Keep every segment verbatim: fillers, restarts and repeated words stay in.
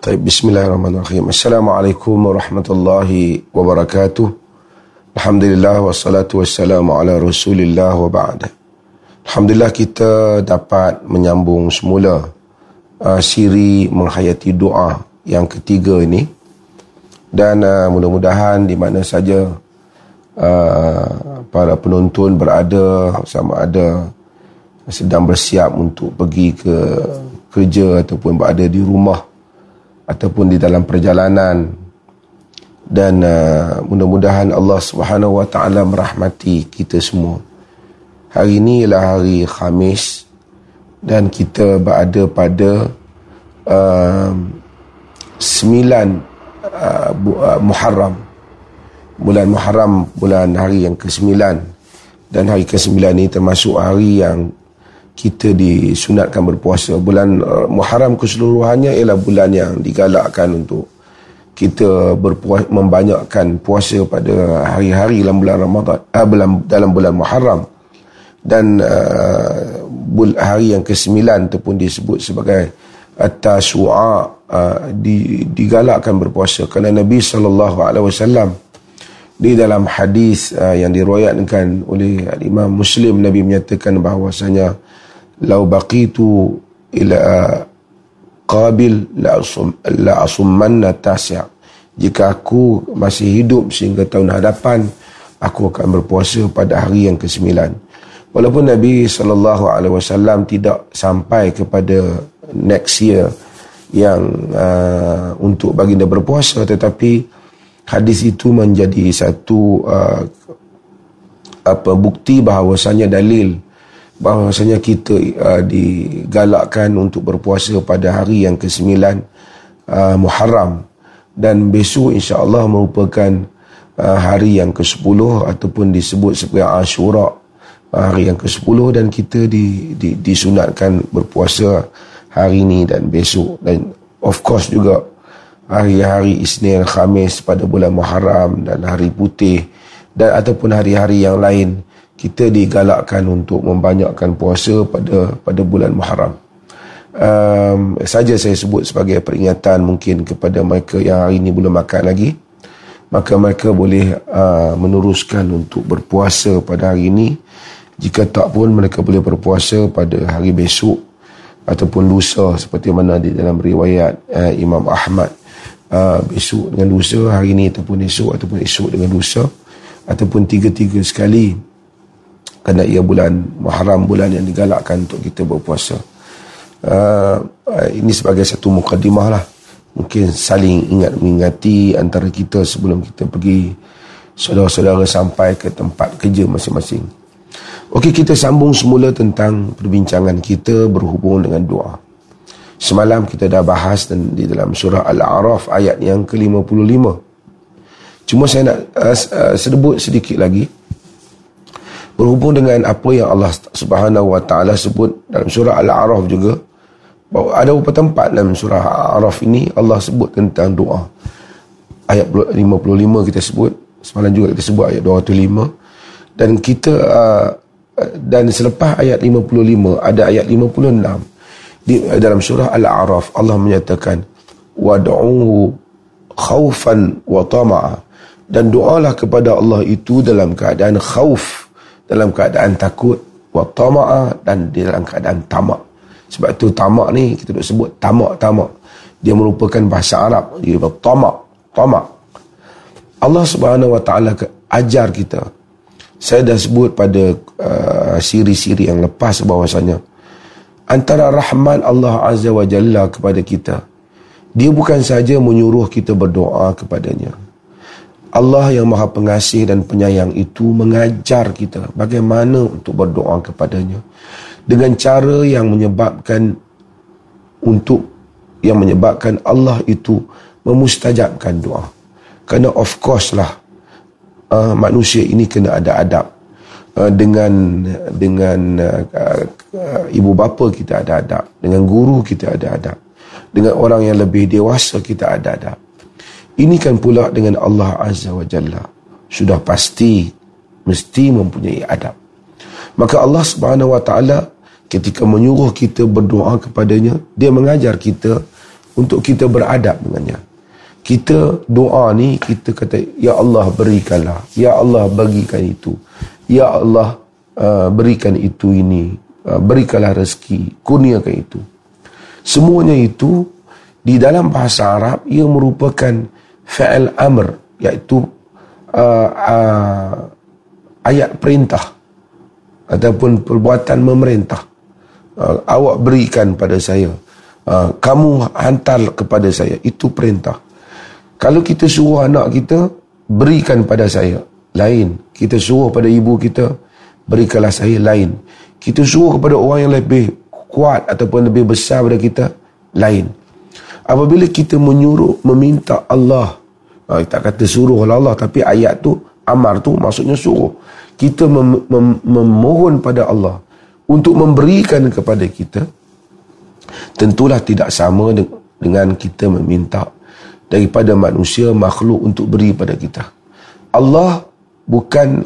Baik, bismillahirrahmanirrahim. Assalamualaikum warahmatullahi wabarakatuh. Alhamdulillah wassalatu wassalamu ala Rasulillah wa ba'd. Alhamdulillah kita dapat menyambung semula uh, siri menghayati doa yang ketiga ini, dan uh, mudah-mudahan di mana saja uh, para penonton berada, sama ada sedang bersiap untuk pergi ke kerja ataupun berada di rumah ataupun di dalam perjalanan, dan uh, mudah-mudahan Allah Subhanahu Wa Taala merahmati kita semua. Hari ini ialah hari Khamis dan kita berada pada uh, sembilan uh, uh, Muharram. Bulan Muharram, bulan hari yang kesembilan, dan hari kesembilan ini termasuk hari yang kita disunatkan berpuasa. Bulan Muharram keseluruhannya ialah bulan yang digalakkan untuk kita berpuasa, membanyakkan puasa pada hari-hari dalam bulan Ramadan, ah, dalam, dalam bulan Muharram. Dan uh, hari yang kesembilan itu pun disebut sebagai At-Tasu'a, uh, di, digalakkan berpuasa kerana Nabi sallallahu alaihi wasallam di dalam hadis uh, yang diriwayatkan oleh Imam Muslim, Nabi menyatakan bahawasanya lau baqitu ila qabil la asum la asummanna tasya, jika aku masih hidup sehingga tahun hadapan, aku akan berpuasa pada hari yang kesembilan. Walaupun Nabi sallallahu alaihi wasallam tidak sampai kepada next year yang uh, untuk baginda berpuasa, tetapi hadis itu menjadi satu uh, apa bukti bahawasanya, dalil bahawasanya kita uh, digalakkan untuk berpuasa pada hari yang kesembilan uh, Muharram, dan besok insya-Allah merupakan uh, hari yang kesepuluh ataupun disebut sebagai Ashura, uh, hari yang kesepuluh, dan kita di, di, disunatkan berpuasa hari ini dan besok. Dan of course juga hari-hari Isnin, Khamis pada bulan Muharram dan hari putih dan ataupun hari-hari yang lain, kita digalakkan untuk membanyakkan puasa pada pada bulan Muharram. Um, saja saya sebut sebagai peringatan mungkin kepada mereka yang hari ini belum makan lagi, maka mereka boleh uh, meneruskan untuk berpuasa pada hari ini. Jika tak pun, mereka boleh berpuasa pada hari besok ataupun lusa, seperti mana di dalam riwayat uh, Imam Ahmad, uh, besok dengan lusa, hari ini ataupun esok, ataupun esok dengan lusa, ataupun tiga-tiga sekali, kerana ia bulan Muharram, bulan yang digalakkan untuk kita berpuasa. Uh, ini sebagai satu mukadimah lah, mungkin saling ingat mengingati antara kita sebelum kita pergi, saudara-saudara sampai ke tempat kerja masing-masing. Okey, kita sambung semula tentang perbincangan kita berhubung dengan doa. Semalam kita dah bahas dan di dalam surah Al-A'raf ayat yang ke lima puluh lima. Cuma saya nak uh, uh, sedebut sedikit lagi berhubung dengan apa yang Allah Subhanahu Wa Taala sebut dalam surah Al-A'raf juga, bahawa ada beberapa tempat dalam surah Al-A'raf ini Allah sebut tentang doa. Ayat lima puluh lima kita sebut, semalam juga kita sebut ayat dua ratus lima, dan kita uh, dan selepas ayat lima puluh lima ada ayat lima puluh enam di dalam surah Al-A'raf. Allah menyatakan wad'uhu khaufan wa tama'a, dan doalah kepada Allah itu dalam keadaan khauf, dalam keadaan takut, wa tama'a, dan dalam keadaan tamak. Sebab tu tamak ni kita nak sebut tamak-tamak, dia merupakan bahasa Arab, dia tamak, tamak. Allah Subhanahu Wa Taala ajar kita. Saya dah sebut pada uh, siri-siri yang lepas bahawasanya antara rahmat Allah Azza wa Jalla kepada kita, dia bukan saja menyuruh kita berdoa kepadanya. Allah yang Maha Pengasih dan Penyayang itu mengajar kita bagaimana untuk berdoa kepadanya dengan cara yang menyebabkan untuk yang menyebabkan Allah itu memustajabkan doa. Kerana of course lah uh, manusia ini kena ada adab. Uh, dengan dengan uh, uh, ibu bapa kita ada adab, dengan guru kita ada adab, dengan orang yang lebih dewasa kita ada adab. Ini kan pula dengan Allah Azza wa Jalla, sudah pasti mesti mempunyai adab. Maka Allah Subhanahu Wa Taala ketika menyuruh kita berdoa kepadanya, dia mengajar kita untuk kita beradab dengannya. Kita doa ni, kita kata, Ya Allah berikanlah, Ya Allah bagikan itu, Ya Allah uh, berikan itu ini, uh, berikanlah rezeki, kurniakan itu. Semuanya itu di dalam bahasa Arab ia merupakan fi'il amr, iaitu uh, uh, ayat perintah ataupun perbuatan memerintah. Uh, awak berikan pada saya, uh, kamu hantar kepada saya, itu perintah. Kalau kita suruh anak kita, berikan pada saya, lain. Kita suruh pada ibu kita, berikanlah saya, lain. Kita suruh kepada orang yang lebih kuat ataupun lebih besar daripada kita, lain. Apabila kita menyuruh, meminta Allah, uh, tak kata suruh Allah, tapi ayat tu, amar tu maksudnya suruh. Kita mem- mem- memohon pada Allah untuk memberikan kepada kita, tentulah tidak sama de- dengan kita meminta daripada manusia, makhluk untuk beri pada kita. Allah bukan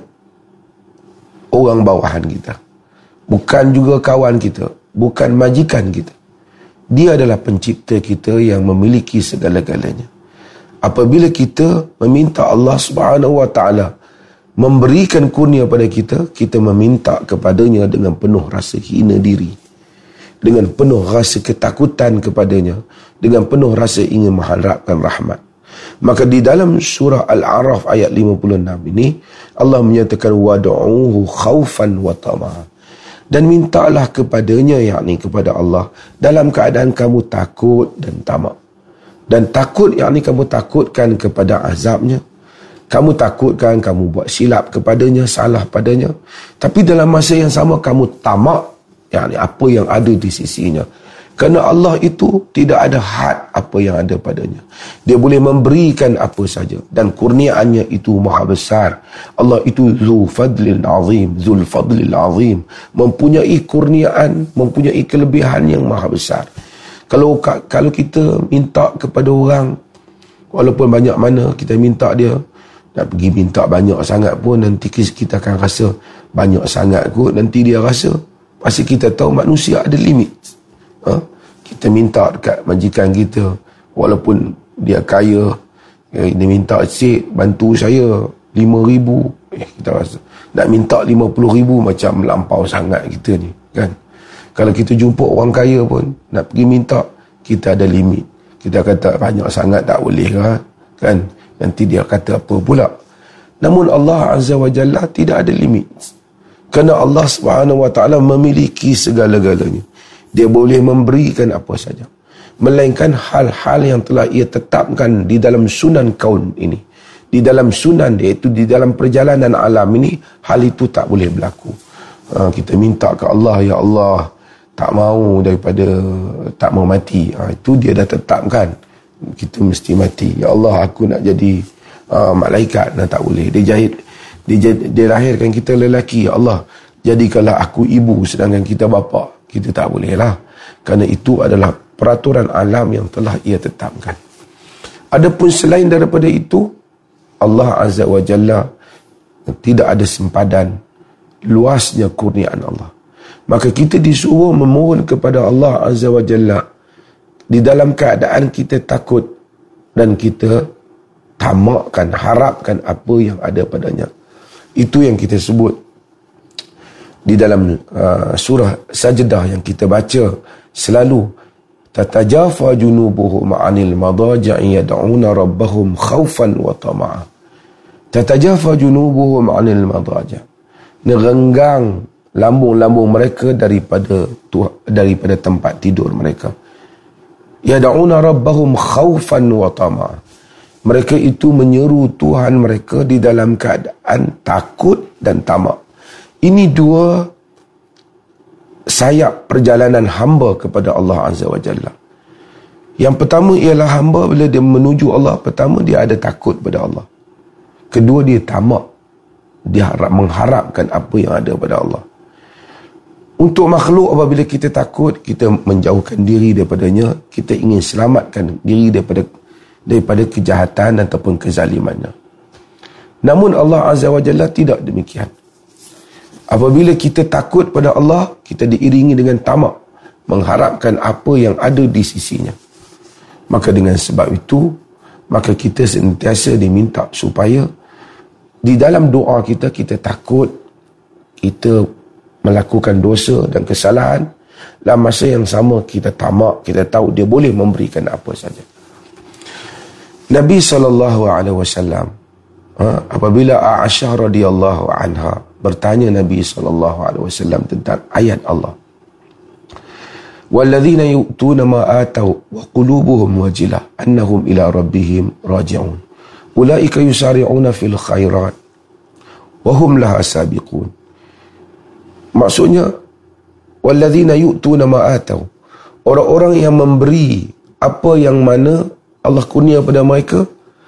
orang bawahan kita, bukan juga kawan kita, bukan majikan kita. Dia adalah pencipta kita yang memiliki segala-galanya. Apabila kita meminta Allah Subhanahu Wa Taala memberikan kurnia pada kita, kita meminta kepadanya dengan penuh rasa hina diri, dengan penuh rasa ketakutan kepadanya, dengan penuh rasa ingin mengharapkan rahmat. Maka di dalam surah Al-A'raf ayat lima puluh enam ini, Allah menyatakan wad'uhu khaufan wa tama'a, dan mintalah kepadanya, yakni kepada Allah, dalam keadaan kamu takut dan tamak. Dan takut, yakni kamu takutkan kepada azabnya, kamu takutkan kamu buat silap kepadanya, salah padanya, tapi dalam masa yang sama kamu tamak, yakni apa yang ada di sisinya. Kerana Allah itu tidak ada had apa yang ada padanya. Dia boleh memberikan apa saja, dan kurniaannya itu maha besar. Allah itu Zul Fadlil Azim, Zul Fadlil Azim, mempunyai kurniaan, mempunyai kelebihan yang maha besar. Kalau kalau kita minta kepada orang, walaupun banyak mana kita minta dia, nak pergi minta banyak sangat pun, nanti kita akan rasa banyak sangat kot, nanti dia rasa. Pasti kita tahu manusia ada limit. Ha? Kita minta dekat majikan kita, walaupun dia kaya, dia minta, cik bantu saya lima ribu, eh, kita rasa nak minta lima puluh ribu macam melampau sangat kita ni, kan? Kalau kita jumpa orang kaya pun, nak pergi minta, kita ada limit. Kita kata banyak sangat tak boleh kan? Kan? Nanti dia kata apa pula. Namun Allah Azza wa Jalla tidak ada limit. Kerana Allah Subhanahu wa Ta'ala memiliki segala-galanya. Dia boleh memberikan apa saja, melainkan hal-hal yang telah ia tetapkan di dalam sunan kaun ini, di dalam sunan, iaitu di dalam perjalanan alam ini, hal itu tak boleh berlaku. Ha, kita minta ke Allah, Ya Allah, tak mau daripada, tak mau mati. Ha, itu dia dah tetapkan, kita mesti mati. Ya Allah, aku nak jadi uh, malaikat. Nah, tak boleh. Dia jahit, dia, dia lahirkan kita lelaki. Ya Allah, jadikanlah aku ibu sedangkan kita bapa. Kita tak boleh lah. Kerana itu adalah peraturan alam yang telah ia tetapkan. Adapun selain daripada itu, Allah Azza wa Jalla tidak ada sempadan luasnya kurniaan Allah. Maka kita disuruh memohon kepada Allah Azza wa Jalla di dalam keadaan kita takut dan kita tamakkan, harapkan apa yang ada padanya. Itu yang kita sebut di dalam uh, surah Sajdah yang kita baca selalu, tatajafa junubuhum 'anil madaji'i yad'una rabbahum khaufan wa tama'a. Tatajafa junubuhum 'anil madaji', nerenggang lambung-lambung mereka daripada daripada tempat tidur mereka. Yad'una rabbahum khaufan wa tama'a, mereka itu menyeru Tuhan mereka di dalam keadaan takut dan tamak. Ini dua sayap perjalanan hamba kepada Allah Azza wa Jalla. Yang pertama ialah hamba bila dia menuju Allah, pertama dia ada takut pada Allah. Kedua, dia tamak, dia harap, mengharapkan apa yang ada pada Allah. Untuk makhluk, apabila kita takut, kita menjauhkan diri daripadanya, kita ingin selamatkan diri daripada daripada kejahatan ataupun kezalimannya. Namun Allah Azza wa Jalla tidak demikian. Apabila kita takut pada Allah, kita diiringi dengan tamak, mengharapkan apa yang ada di sisinya. Maka dengan sebab itu, maka kita sentiasa diminta supaya di dalam doa kita, kita takut kita melakukan dosa dan kesalahan. Dalam masa yang sama kita tamak, kita tahu dia boleh memberikan apa saja. Nabi sallallahu alaihi wasallam, ha, apabila Aisyah radhiyallahu anha bertanya Nabi sallallahu alaihi wasallam tentang ayat Allah, walladzina yu'tuna ma atau wa qulubuhum wajilah annahum ila rabbihim raji'un ulaika yusari'una fil khairat wa hum laha sabiqun. Maksudnya, walladzina yu'tuna ma atau, orang-orang yang memberi apa yang mana Allah kurnia pada mereka,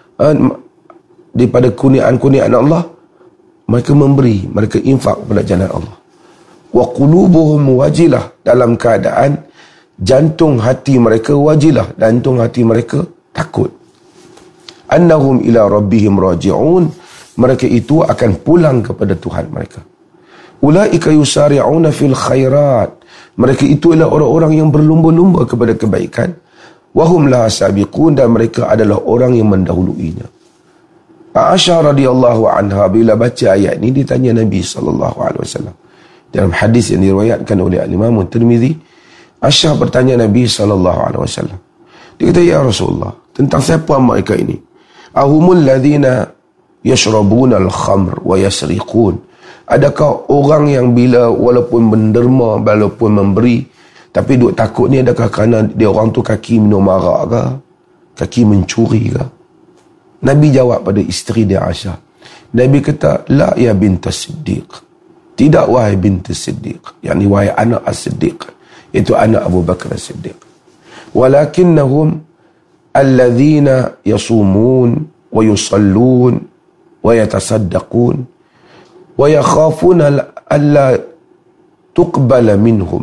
daripada kurniaan-kurniaan Allah, mereka memberi, mereka infak pada jalan Allah. Wa qulubuhum wajilah, dalam keadaan jantung hati mereka wajilah, jantung hati mereka takut. Annahum ila rabbihim raji'un, mereka itu akan pulang kepada Tuhan mereka. Ulaika yusari'una fil khairat, mereka itu adalah orang-orang yang berlumba-lumba kepada kebaikan. Wahum laha sabiqun, dan mereka adalah orang yang mendahuluinya. Aisyah radhiyallahu anha bila baca ayat ini ditanya Nabi sallallahu alaihi wasallam. Dalam hadis yang diriwayatkan oleh Imam Tirmizi, Aisyah bertanya Nabi sallallahu alaihi wasallam. Dia kata, ya Rasulullah, tentang siapa mereka ini? Ahumul ladzina yashrabuna al-khamr wa yasriqun. Adakah orang yang bila walaupun menderma, walaupun memberi, tapi duk takut ni, adakah kerana dia orang tu kaki minum arak ke? Kaki mencuri ke? Nabi jawab pada isteri dia Aisyah. Nabi kata, la ya bintas Siddiq. Tidak wahai bintas Siddiq. Yang ni wahai anak as-Siddiq. Itu anak Abu Bakar as-Siddiq. Walakinnahum alladhina yasumun wa yusallun wa yatasaddaqun wa yakhafuna alla tuqbala minhum.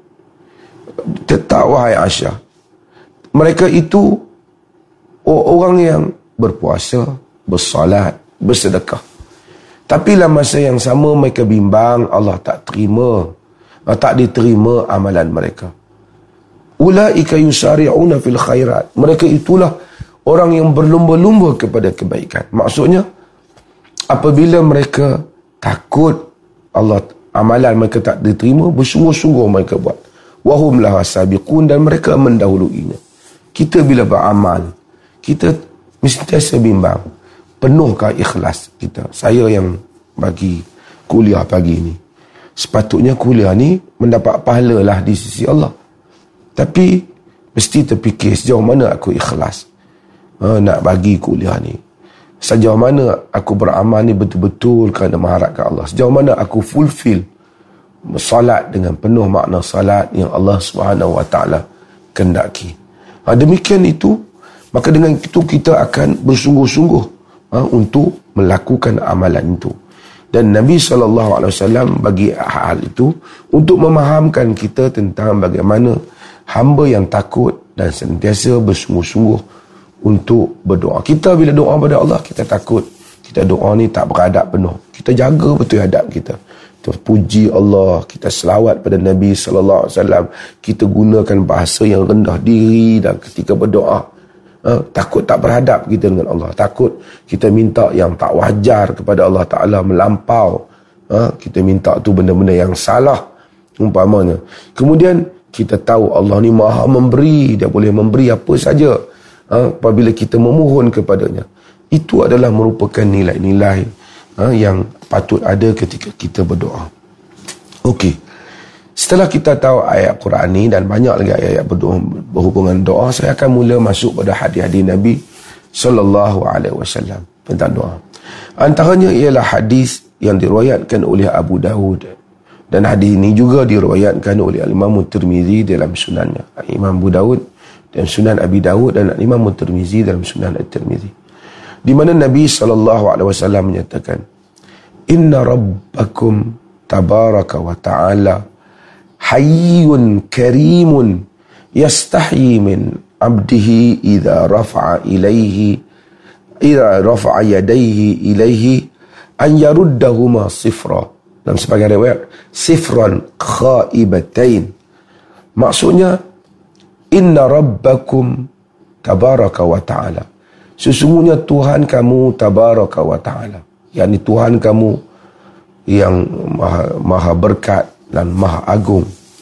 Tetap wahai Aisyah, mereka itu orang yang berpuasa, bersalat, bersedekah, tapi dalam masa yang sama mereka bimbang Allah tak terima, tak diterima amalan mereka. Ulaika yusari'una fil khairat, mereka itulah orang yang berlumba-lumba kepada kebaikan. Maksudnya, apabila mereka takut Allah, amalan mereka tak diterima, bersungguh-sungguh mereka buat. Wahum laha sabiqun, dan mereka mendahuluinya. Kita bila beramal, kita mesti bimbang, penuhkah ikhlas kita? Saya yang bagi kuliah pagi ni, sepatutnya kuliah ni mendapat pahala lah di sisi Allah, tapi mesti terfikir sejauh mana aku ikhlas ha, nak bagi kuliah ni. Sejauh mana aku beramal ni betul-betul kerana mengharapkan Allah. Sejauh mana aku fulfill salat dengan penuh makna salat yang Allah Subhanahu Wa Taala kehendaki. Ha, demikian itu, maka dengan itu kita akan bersungguh-sungguh ha, untuk melakukan amalan itu. Dan Nabi sallallahu alaihi wasallam bagi hal itu untuk memahamkan kita tentang bagaimana hamba yang takut dan sentiasa bersungguh-sungguh untuk berdoa. Kita bila doa pada Allah, kita takut. Kita doa ni tak beradab penuh. Kita jaga betul adab kita. Kita puji Allah, kita selawat pada Nabi sallallahu alaihi wasallam. Kita gunakan bahasa yang rendah diri dan ketika berdoa. Ha, takut tak beradab kita dengan Allah. Takut kita minta yang tak wajar kepada Allah Ta'ala melampau. Ha, kita minta tu benda-benda yang salah umpamanya. Kemudian kita tahu Allah ni maha memberi. Dia boleh memberi apa saja ha, apabila kita memohon kepadanya. Itu adalah merupakan nilai-nilai ha, yang patut ada ketika kita berdoa. Okey. Setelah kita tahu ayat Quran ni dan banyak lagi ayat-ayat berdoa, berhubungan doa, saya akan mula masuk pada hadis-hadis Nabi sallallahu alaihi wasallam tentang doa. Antaranya ialah hadis yang diriwayatkan oleh Abu Dawud, dan hadis ini juga diriwayatkan oleh Imam Tirmizi dalam sunannya. Imam Abu Dawud dan Sunan Abi Dawud, dan Imam Tirmizi dalam Sunan At-Tirmizi, di mana Nabi sallallahu alaihi wasallam menyatakan, inna rabbakum tabaraka wa ta'ala hayyun karimun yastahyi min abdihi idza rafa'a ilaihi idza rafa'a yadayhi ilaihi an yaruddahuma sifra. Dalam sebagian riwayat sifran khaibatain. Maksudnya, inna rabbakum tabaraka wa ta'ala. Sesungguhnya Tuhan kamu tabaraka wa ta'ala, yakni Tuhan kamu yang maha, maha berkat dan maha agung.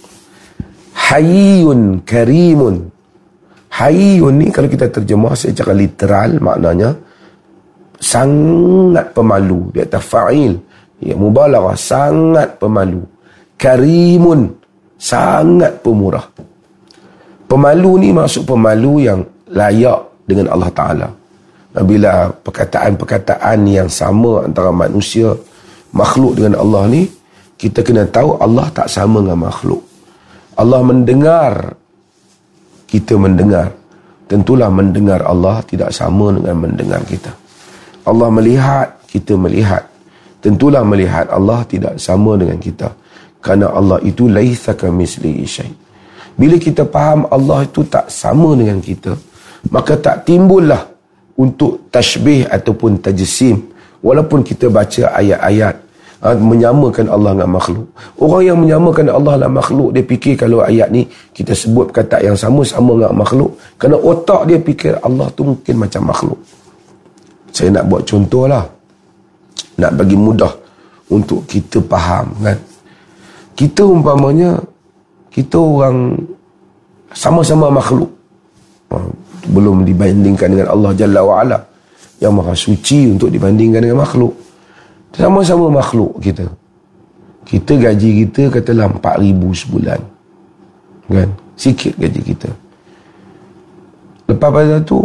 Hayyun karimun. Hayyun ni kalau kita terjemah secara literal maknanya sangat pemalu. Dia kata fa'il, ya, mubalaghah, sangat pemalu. Karimun, sangat pemurah. Pemalu ni maksud pemalu yang layak dengan Allah Ta'ala. Bila perkataan-perkataan yang sama antara manusia, makhluk dengan Allah ni, kita kena tahu Allah tak sama dengan makhluk. Allah mendengar, kita mendengar. Tentulah mendengar Allah tidak sama dengan mendengar kita. Allah melihat, kita melihat. Tentulah melihat Allah tidak sama dengan kita. Kerana Allah itu laisa kamitslihi syai'. Bila kita faham Allah itu tak sama dengan kita, maka tak timbullah untuk tashbih ataupun tajsim. Walaupun kita baca ayat-ayat ha, menyamakan Allah dengan makhluk. Orang yang menyamakan Allah dengan makhluk, dia fikir kalau ayat ni kita sebut kata yang sama-sama dengan makhluk, kerana otak dia fikir Allah tu mungkin macam makhluk. Saya nak buat contoh lah, nak bagi mudah untuk kita faham kan. Kita umpamanya, kita orang sama-sama makhluk, belum dibandingkan dengan Allah Jalla wa'ala yang maha suci untuk dibandingkan dengan makhluk. Sama-sama makhluk kita. Kita gaji kita katalah empat ribu sebulan. Kan? Sikit gaji kita. Lepas pada tu,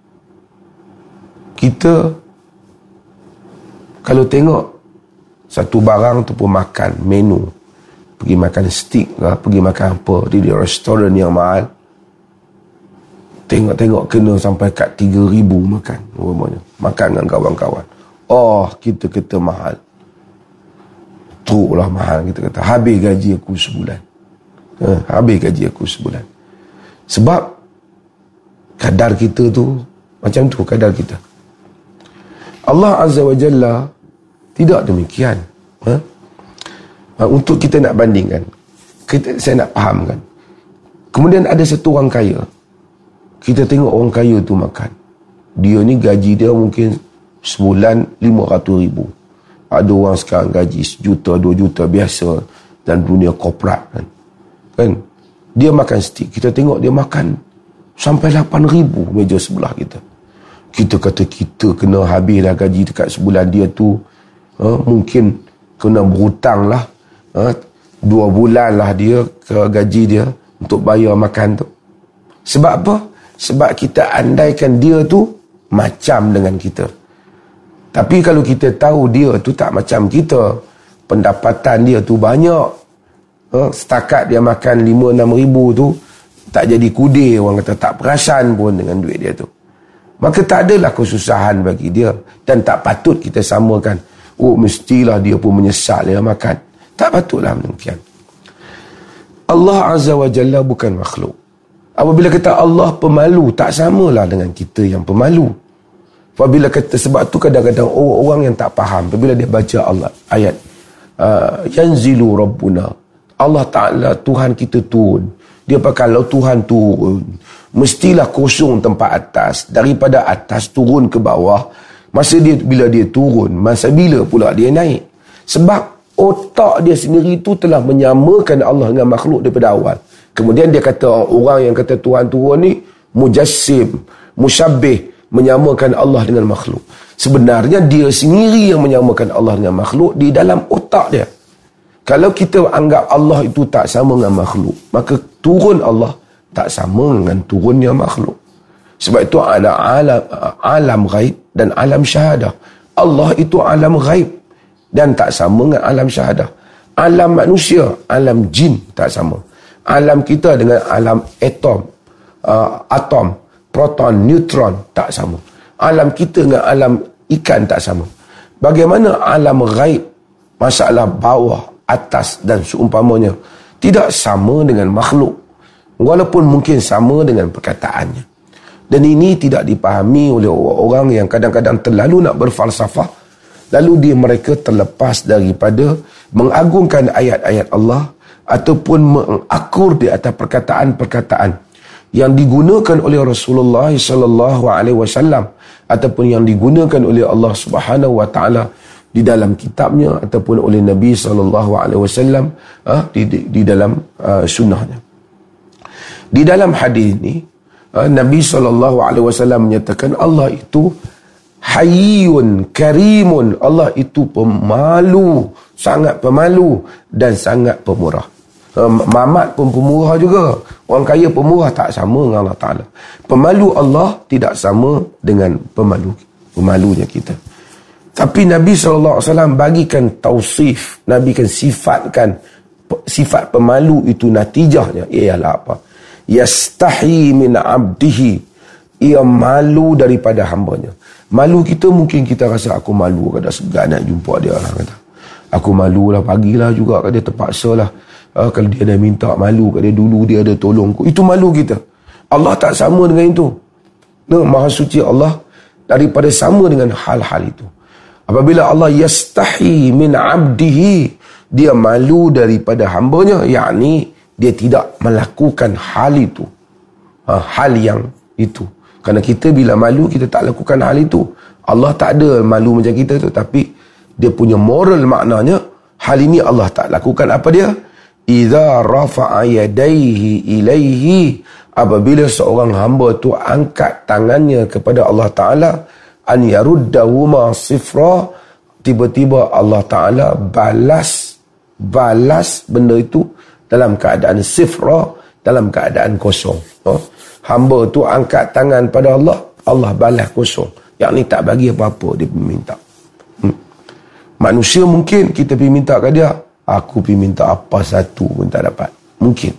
kita kalau tengok satu barang tu pun makan, menu, pergi makan steak lah, pergi makan apa di restoran yang mahal, tengok-tengok kena sampai kat tiga ribu makan, umpamanya. Makan dengan kawan-kawan. Oh, kita kata mahal. Teruk lah mahal, kita kata. Habis gaji aku sebulan. Ha, habis gaji aku sebulan. Sebab kadar kita tu, macam tu kadar kita. Allah Azza wa Jalla tidak demikian. Ha? Ha, untuk kita nak bandingkan, kita, saya nak fahamkan. Kemudian ada satu orang kaya. Kita tengok orang kaya tu makan. Dia ni gaji dia mungkin sebulan lima ratus ribu. Ada orang sekarang gaji sejuta, dua juta biasa dan dunia korporat kan. Kan? Dia makan steak. Kita tengok dia makan sampai lapan ribu meja sebelah kita. Kita kata kita kena habis dah gaji dekat sebulan dia tu. Ha, mungkin kena berhutang lah. Ha, dua bulan lah dia ke gaji dia untuk bayar makan tu. Sebab apa? Sebab kita andaikan dia tu macam dengan kita. Tapi kalau kita tahu dia tu tak macam kita, pendapatan dia tu banyak, ha, setakat dia makan lima enam ribu tu, tak jadi kudir, orang kata tak perasan pun dengan duit dia tu. Maka tak adalah kesusahan bagi dia. Dan tak patut kita samakan, oh mestilah dia pun menyesal dia makan. Tak patutlah demikian. Allah Azza wa Jalla bukan makhluk. Apabila kata Allah pemalu, tak samalah dengan kita yang pemalu. Apabila kata, sebab tu kadang-kadang orang-orang yang tak faham, apabila dia baca Allah ayat uh, yanzilu rabbuna, Allah Ta'ala Tuhan kita turun. Dia pakai kalau Tuhan turun, mestilah kosong tempat atas, daripada atas turun ke bawah. Masa dia bila dia turun, masa bila pula dia naik? Sebab otak dia sendiri tu telah menyamakan Allah dengan makhluk daripada awal. Kemudian dia kata, orang yang kata Tuhan turun ni mujassim, musyabbih, menyamakan Allah dengan makhluk. Sebenarnya dia sendiri yang menyamakan Allah dengan makhluk di dalam otak dia. Kalau kita anggap Allah itu tak sama dengan makhluk, maka turun Allah tak sama dengan turunnya makhluk. Sebab itu ada alam, alam ghaib dan alam syahadah. Allah itu alam ghaib dan tak sama dengan alam syahadah. Alam manusia, alam jin tak sama. Alam kita dengan alam atom, uh, atom, proton, neutron tak sama. Alam kita dengan alam ikan tak sama. Bagaimana alam ghaib, masalah bawah, atas dan seumpamanya, tidak sama dengan makhluk, walaupun mungkin sama dengan perkataannya. Dan ini tidak dipahami oleh orang-orang yang kadang-kadang terlalu nak berfalsafah, lalu dia mereka terlepas daripada mengagungkan ayat-ayat Allah ataupun mengakur di atas perkataan-perkataan yang digunakan oleh Rasulullah sallallahu alaihi wasallam ataupun yang digunakan oleh Allah Subhanahu wa taala di dalam kitabnya ataupun oleh Nabi sallallahu alaihi wasallam uh, di, di di dalam uh, sunnahnya. Di dalam hadis ini uh, Nabi sallallahu alaihi wasallam menyatakan Allah itu Hayyun Karimun, Allah itu pemalu, sangat pemalu dan sangat pemurah. Mamat pun pemurah juga. Orang kaya pemurah tak sama dengan Allah Ta'ala. Pemalu Allah tidak sama dengan pemalu pemalunya kita. Tapi Nabi sallallahu alaihi wasallam bagikan tausif, Nabi kan sifatkan sifat pemalu itu, natijahnya ialah apa? Yastahi min abdihi, ia malu daripada hambanya. Malu kita mungkin kita rasa aku malu kada segan nak jumpa dia lah kata. Aku malu lah, pagilah juga kat dia, terpaksa lah. Uh, kalau dia dah minta, malu kat dia, dulu dia ada tolong aku. Itu malu kita. Allah tak sama dengan itu. Nah, Maha Suci Allah daripada sama dengan hal-hal itu. Apabila Allah yastahi min abdihi, dia malu daripada hambanya, yakni dia tidak melakukan hal itu. Ha, hal yang itu. Kerana kita bila malu, kita tak lakukan hal itu. Allah tak ada malu macam kita tu, tapi dia punya moral maknanya, hal ini Allah tak lakukan. Apa dia? Idza rafa'a yadayhi ilaihi, apabila seorang hamba tu angkat tangannya kepada Allah Ta'ala, an yaruddahuma sifra, tiba-tiba Allah Ta'ala balas balas benda itu dalam keadaan sifra, dalam keadaan kosong. Oh. Hamba tu angkat tangan pada Allah, Allah balas kosong, yakni tak bagi apa-apa dia minta. hmm. Manusia mungkin kita pergi minta ke dia, aku pergi minta apa satu pun tak dapat, mungkin.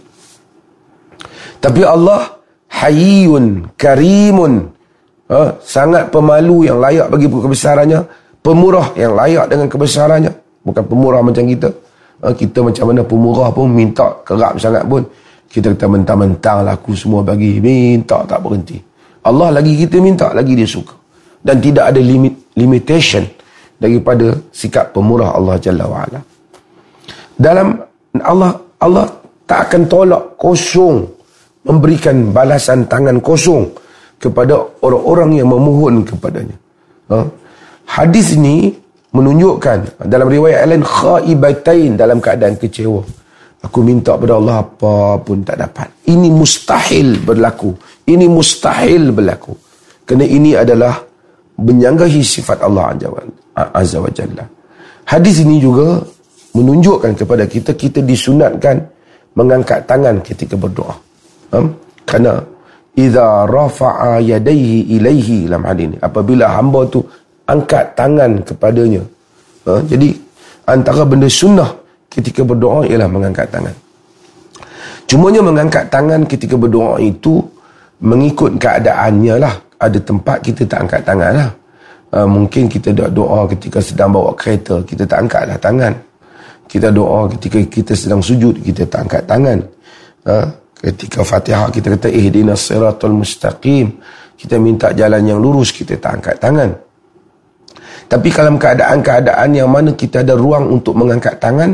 Tapi Allah Hayyun Karimun, ha, sangat pemalu yang layak bagi kebesarannya, pemurah yang layak dengan kebesarannya. Bukan pemurah macam kita. Ha, kita macam mana pemurah pun minta kerap sangat pun, kita kata mentang-mentang laku semua bagi, minta tak berhenti. Allah lagi kita minta, lagi dia suka. Dan tidak ada limit limitation daripada sikap pemurah Allah Jalla wa'ala. Dalam Allah, Allah tak akan tolak kosong, memberikan balasan tangan kosong kepada orang-orang yang memohon kepadanya. Ha? Hadis ini menunjukkan dalam riwayat lain, khaibatain, dalam keadaan kecewa. Aku minta kepada Allah apa pun tak dapat. Ini mustahil berlaku. Ini mustahil berlaku. Kerana ini adalah menyanggahi sifat Allah Azza wa Jalla. Hadis ini juga menunjukkan kepada kita, kita disunatkan mengangkat tangan ketika berdoa. Ha? Kerana idza rafa'a yadayhi ilaihi, dalam hadis ini, apabila hamba tu angkat tangan kepadanya. Ha? Jadi antara benda sunnah ketika berdoa ialah mengangkat tangan. Cumanya mengangkat tangan ketika berdoa itu mengikut keadaannya lah. Ada tempat kita tak angkat tangan lah. Uh, mungkin kita doa ketika sedang bawa kereta, kita tak angkat lah tangan. Kita doa ketika kita sedang sujud, kita tak angkat tangan. Uh, ketika Fatihah kita kata ihdinas siratal mustaqim, kita minta jalan yang lurus, kita tak angkat tangan. Tapi dalam keadaan-keadaan yang mana kita ada ruang untuk mengangkat tangan,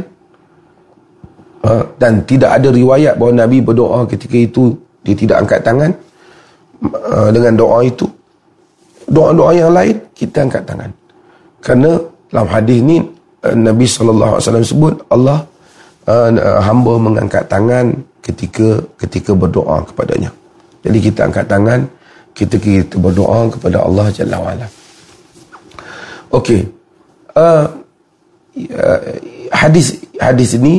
uh, dan tidak ada riwayat bahawa Nabi berdoa ketika itu dia tidak angkat tangan, uh, dengan doa itu, doa-doa yang lain kita angkat tangan. Kerana dalam hadis ni Nabi sallallahu alaihi wasallam sebut Allah uh, hamba mengangkat tangan ketika ketika berdoa kepadanya. Jadi kita angkat tangan ketika kita berdoa kepada Allah Jalla wa'ala. Okey. Uh, uh, hadis hadis ini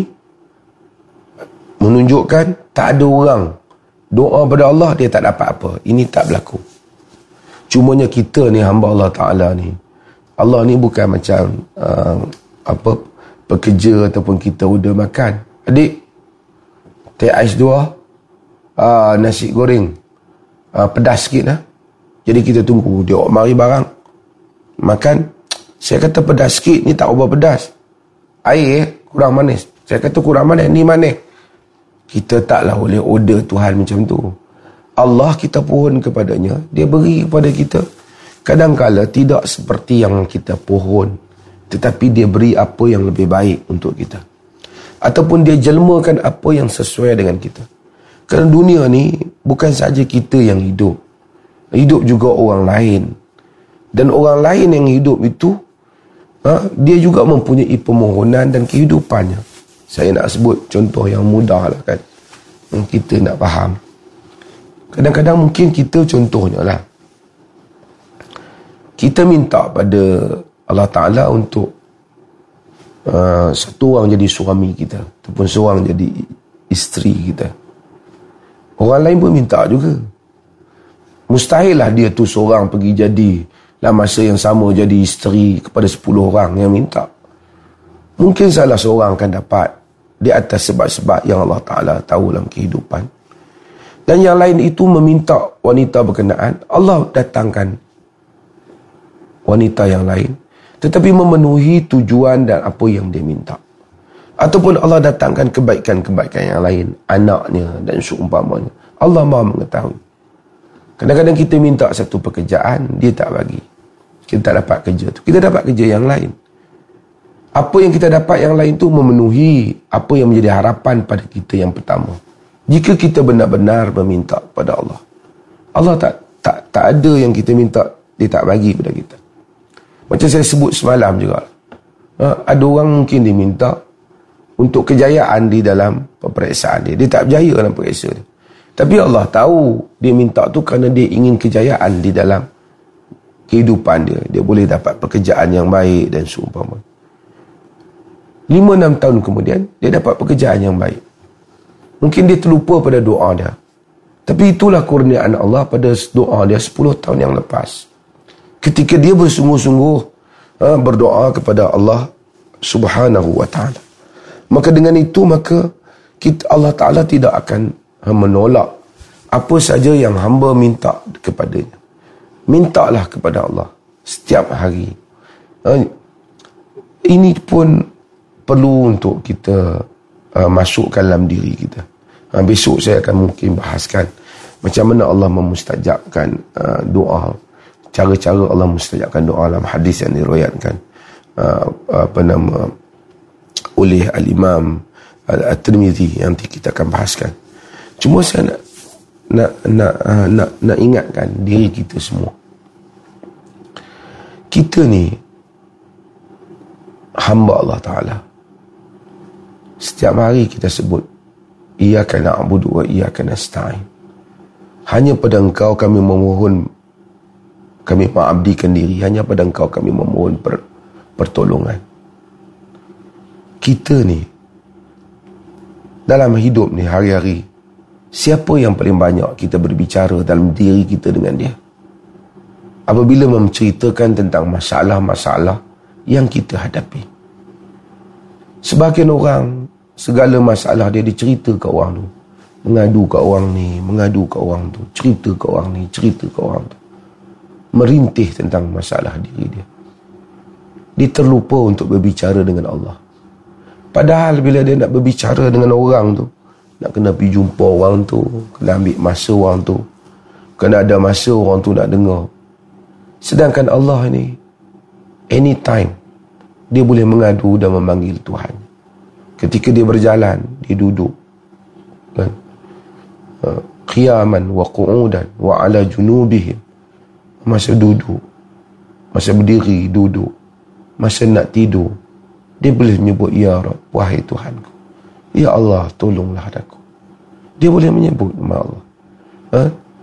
menunjukkan tak ada orang doa pada Allah dia tak dapat apa. Ini tak berlaku. Cumanya kita ni hamba Allah Ta'ala ni, Allah ni bukan macam uh, apa pekerja ataupun kita order makan. Adik, teh ais dua, uh, nasi goreng uh, pedas sikit lah. Jadi kita tunggu dia mari barang makan. Saya kata pedas sikit, ni tak ubah pedas. Air eh, kurang manis. Saya kata kurang manis, ni manis. Kita taklah boleh order Tuhan macam tu. Allah kita pohon kepadanya, dia beri kepada kita. Kadang-kala tidak seperti yang kita pohon, tetapi dia beri apa yang lebih baik untuk kita. Ataupun dia jelmakan apa yang sesuai dengan kita. Kerana dunia ni bukan saja kita yang hidup. Hidup juga orang lain. Dan orang lain yang hidup itu, ha, dia juga mempunyai permohonan dan kehidupannya. Saya nak sebut contoh yang mudah lah kan. Kita nak faham. Kadang-kadang mungkin kita contohnya lah. Kita minta pada Allah Ta'ala untuk uh, satu orang jadi suami kita. Ataupun seorang jadi isteri kita. Orang lain pun minta juga. Mustahil lah dia tu seorang pergi jadi dalam masa yang sama jadi isteri kepada sepuluh orang yang minta. Mungkin salah seorang akan dapat di atas sebab-sebab yang Allah Ta'ala tahu dalam kehidupan. Dan yang lain itu meminta wanita berkenaan, Allah datangkan wanita yang lain, tetapi memenuhi tujuan dan apa yang dia minta. Ataupun Allah datangkan kebaikan-kebaikan yang lain, anaknya dan seumpamanya. Allah Maha mengetahui. Kadang-kadang kita minta satu pekerjaan, dia tak bagi. Kita tak dapat kerja tu. Kita dapat kerja yang lain. Apa yang kita dapat yang lain tu memenuhi apa yang menjadi harapan pada kita yang pertama. Jika kita benar-benar meminta kepada Allah. Allah tak tak tak ada yang kita minta, dia tak bagi kepada kita. Macam saya sebut semalam juga. Ha, ada orang mungkin diminta untuk kejayaan di dalam peperiksaan dia. Dia tak berjaya dalam periksa dia. Tapi Allah tahu dia minta tu kerana dia ingin kejayaan di dalam kehidupan dia. Dia boleh dapat pekerjaan yang baik dan seumpama. Lima enam tahun kemudian, dia dapat pekerjaan yang baik. Mungkin dia terlupa pada doa dia. Tapi itulah kurniaan Allah pada doa dia sepuluh tahun yang lepas. Ketika dia bersungguh-sungguh ha, berdoa kepada Allah Subhanahu wa ta'ala. Maka dengan itu, maka kita, Allah Ta'ala tidak akan menolak apa saja yang hamba minta kepadanya. Mintalah kepada Allah setiap hari. Ha, ini pun perlu untuk kita uh, masukkan dalam diri kita. Ha, besok saya akan mungkin bahaskan macam mana Allah memustajabkan uh, doa. Cara-cara Allah mustajabkan doa dalam hadis yang diriwayatkan uh, apa nama oleh Al-Imam At-Tirmizi yang nanti kita akan bahaskan. Cuma saya nak nak nak uh, nak, nak ingatkan diri kita semua. Kita ni hamba Allah Ta'ala. Setiap hari kita sebut Iyyaka na'budu wa iyyaka nasta'in. Hanya pada Engkau kami memohon, kami mengabdikan diri. Hanya pada Engkau kami memohon per, pertolongan. Kita ni dalam hidup ni hari-hari, siapa yang paling banyak kita berbicara dalam diri kita dengan dia? Apabila menceritakan tentang masalah-masalah yang kita hadapi. Sebahagian orang, segala masalah dia dicerita ke orang tu. Mengadu ke orang ni, mengadu ke orang tu. Cerita ke orang ni, cerita ke orang tu. Merintih tentang masalah diri dia. Dia terlupa untuk berbicara dengan Allah. Padahal bila dia nak berbicara dengan orang tu, nak kena pergi jumpa orang tu, kena ambil masa orang tu, kena ada masa orang tu nak dengar. Sedangkan Allah ni, anytime, dia boleh mengadu dan memanggil Tuhan. Ketika dia berjalan, dia duduk. Kan? Qiyaman wa qu'udan wa ala junubihim. Masa duduk, masa berdiri, duduk, masa nak tidur, dia boleh menyebut, Ya Rabb, wahai Tuhanku. Ya Allah, tolonglah aku. Dia boleh menyebut nama Allah. Ha?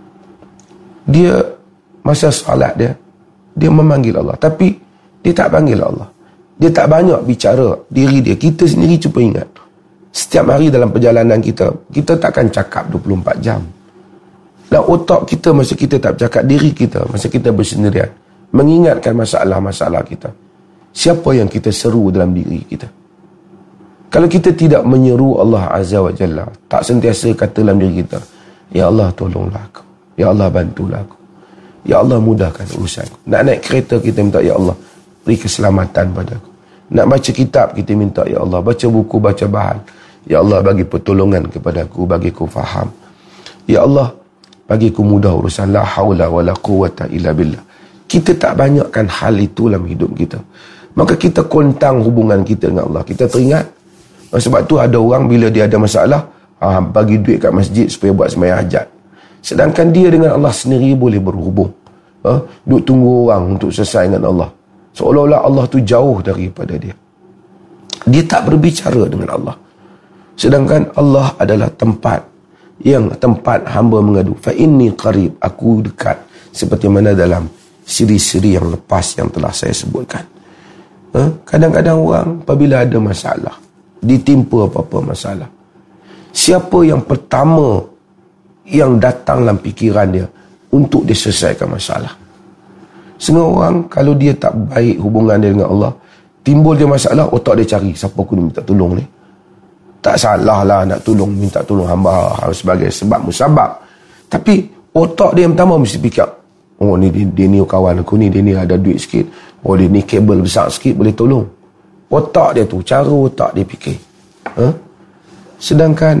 Dia, masa salat dia, dia memanggil Allah. Tapi, dia tak panggil Allah. Dia tak banyak bicara diri dia. Kita sendiri cuba ingat. Setiap hari dalam perjalanan kita, kita takkan cakap dua puluh empat jam. Dan otak kita masa kita tak bercakap, diri kita masa kita bersendirian, mengingatkan masalah-masalah kita. Siapa yang kita seru dalam diri kita? Kalau kita tidak menyeru Allah Azza wa Jalla, tak sentiasa kata dalam diri kita, Ya Allah, tolonglah aku. Ya Allah, bantulah aku. Ya Allah, mudahkan urusan. Nak naik kereta, kita minta, Ya Allah, beri keselamatan pada aku. Nak baca kitab, kita minta, Ya Allah, baca buku, baca bahan. Ya Allah, bagi pertolongan kepada aku, bagi aku faham. Ya Allah, bagi aku mudah urusan. La hawla wa la quwwata illa billah. Kita tak banyakkan hal itu dalam hidup kita. Maka kita kontang hubungan kita dengan Allah. Kita teringat. Sebab tu ada orang bila dia ada masalah, ha, bagi duit kat masjid supaya buat sembahyang hajat. Sedangkan dia dengan Allah sendiri boleh berhubung. Ha? Duk tunggu orang untuk selesai dengan Allah. Seolah-olah Allah tu jauh daripada dia. Dia tak berbicara dengan Allah. Sedangkan Allah adalah tempat yang tempat hamba mengadu. Fa inni qarib, aku dekat, seperti mana dalam siri-siri yang lepas yang telah saya sebutkan. Ha? Kadang-kadang orang apabila ada masalah, ditimpa apa-apa masalah, siapa yang pertama yang datang dalam fikiran dia untuk diselesaikan masalah? Setengah orang kalau dia tak baik hubungan dia dengan Allah, timbul dia masalah, otak dia cari siapa aku minta tolong ni. Tak salah lah nak tolong, minta tolong hamba sebagai sebab musabab. Tapi otak dia yang pertama mesti fikir, oh ni dia, dia ni kawan aku ni, dia ni ada duit sikit, oh dia ni kabel besar sikit boleh tolong. Otak dia tu, cara otak dia fikir. Ha? Sedangkan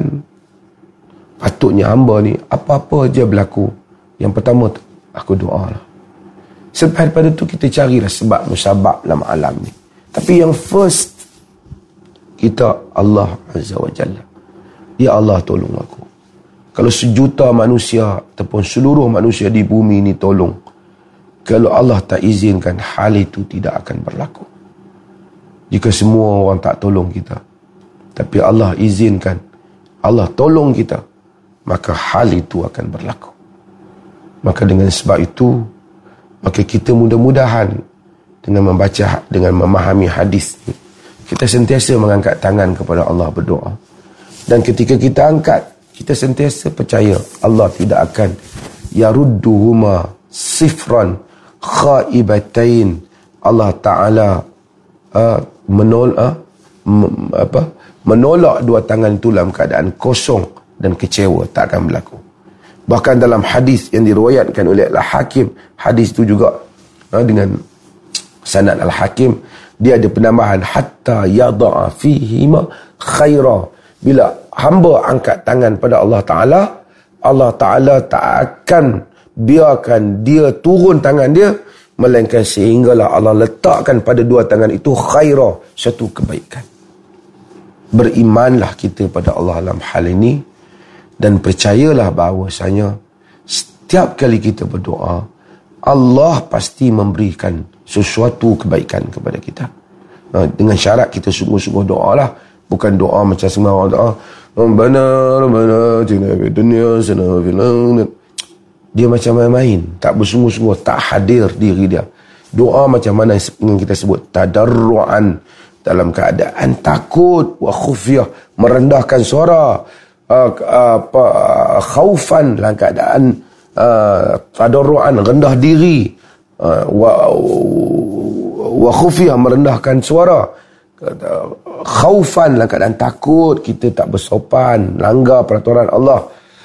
patutnya hamba ni apa-apa je berlaku, yang pertama aku doa lah. Selepas daripada tu kita carilah sebab musabab dalam alam ni. Tapi yang first, kita Allah Azza wa Jalla. Ya Allah tolong aku. Kalau sejuta manusia ataupun seluruh manusia di bumi ini tolong, kalau Allah tak izinkan, hal itu tidak akan berlaku. Jika semua orang tak tolong kita, tapi Allah izinkan, Allah tolong kita, maka hal itu akan berlaku. Maka dengan sebab itu, maka kita mudah-mudahan dengan membaca, dengan memahami hadis ni, kita sentiasa mengangkat tangan kepada Allah berdoa. Dan ketika kita angkat, kita sentiasa percaya Allah tidak akan yarudduhuma sifran khaibatain. Allah Ta'ala uh, menol, uh, m- apa, menolak dua tangan itu dalam keadaan kosong dan kecewa. Tak akan berlaku. Bahkan dalam hadis yang diriwayatkan oleh Al-Hakim, hadis itu juga uh, dengan sanad Al-Hakim, dia ada penambahan hatta yada'a fihima khaira. Bila hamba angkat tangan pada Allah Ta'ala, Allah Ta'ala tak akan biarkan dia turun tangan dia, melainkan sehinggalah Allah letakkan pada dua tangan itu khaira, satu kebaikan. Berimanlah kita pada Allah dalam hal ini, dan percayalah bahawasanya setiap kali kita berdoa, Allah pasti memberikan sesuatu kebaikan kepada kita. Dengan syarat kita sungguh-sungguh doa lah. Bukan doa macam semua orang doa, Rabbana, Rabbana, atina fid dunya hasanah wa fil akhirati. Dia macam main-main, tak bersungguh-sungguh, tak hadir diri dia. Doa macam mana yang kita sebut, tadarruan, dalam keadaan takut, wa khufyah, merendahkan suara, uh, uh, uh, khaufan, dalam keadaan uh, tadarruan, rendah diri, uh, wa wa khufyah, merendahkan suara, khaufan, dalam keadaan takut, kita tak bersopan, langgar peraturan Allah,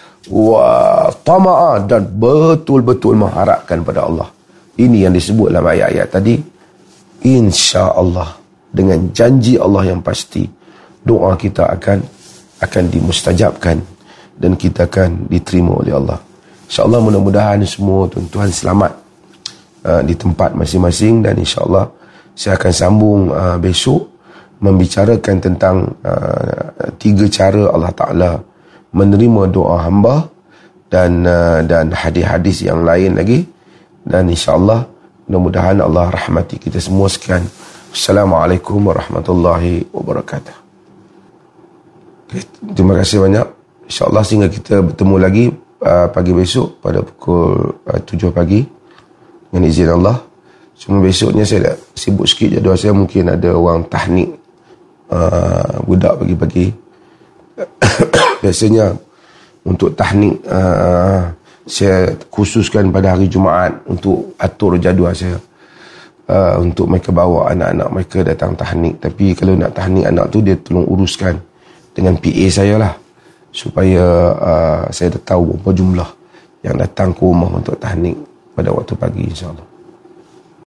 wa tama'a, dan betul-betul mengharapkan pada Allah. Ini yang disebut dalam ayat-ayat tadi. Insya-Allah, dengan janji Allah yang pasti, doa kita akan akan dimustajabkan dan kita akan diterima oleh Allah. Insya-Allah, mudah-mudahan semua tuan-tuan selamat uh, di tempat masing-masing, dan insya-Allah saya akan sambung uh, besok membicarakan tentang uh, tiga cara Allah Ta'ala menerima doa hamba, dan uh, dan hadis-hadis yang lain lagi. Dan insya-Allah mudah-mudahan Allah rahmati kita semua sekian. Assalamualaikum warahmatullahi wabarakatuh. Okay, terima kasih banyak. InsyaAllah sehingga kita bertemu lagi uh, pagi besok pada pukul uh, tujuh pagi dengan izin Allah. Cuma besoknya saya dah sibuk sikit jadual saya, mungkin ada orang tahnik uh, budak pagi-pagi. Biasanya untuk tahnik uh, saya khususkan pada hari Jumaat untuk atur jadual saya. Uh, untuk mereka bawa anak-anak mereka datang tahnik. Tapi kalau nak tahnik anak tu, dia tolong uruskan dengan P A saya lah, supaya uh, saya dah tahu berapa jumlah yang datang ke rumah untuk tahnik pada waktu pagi, insyaAllah.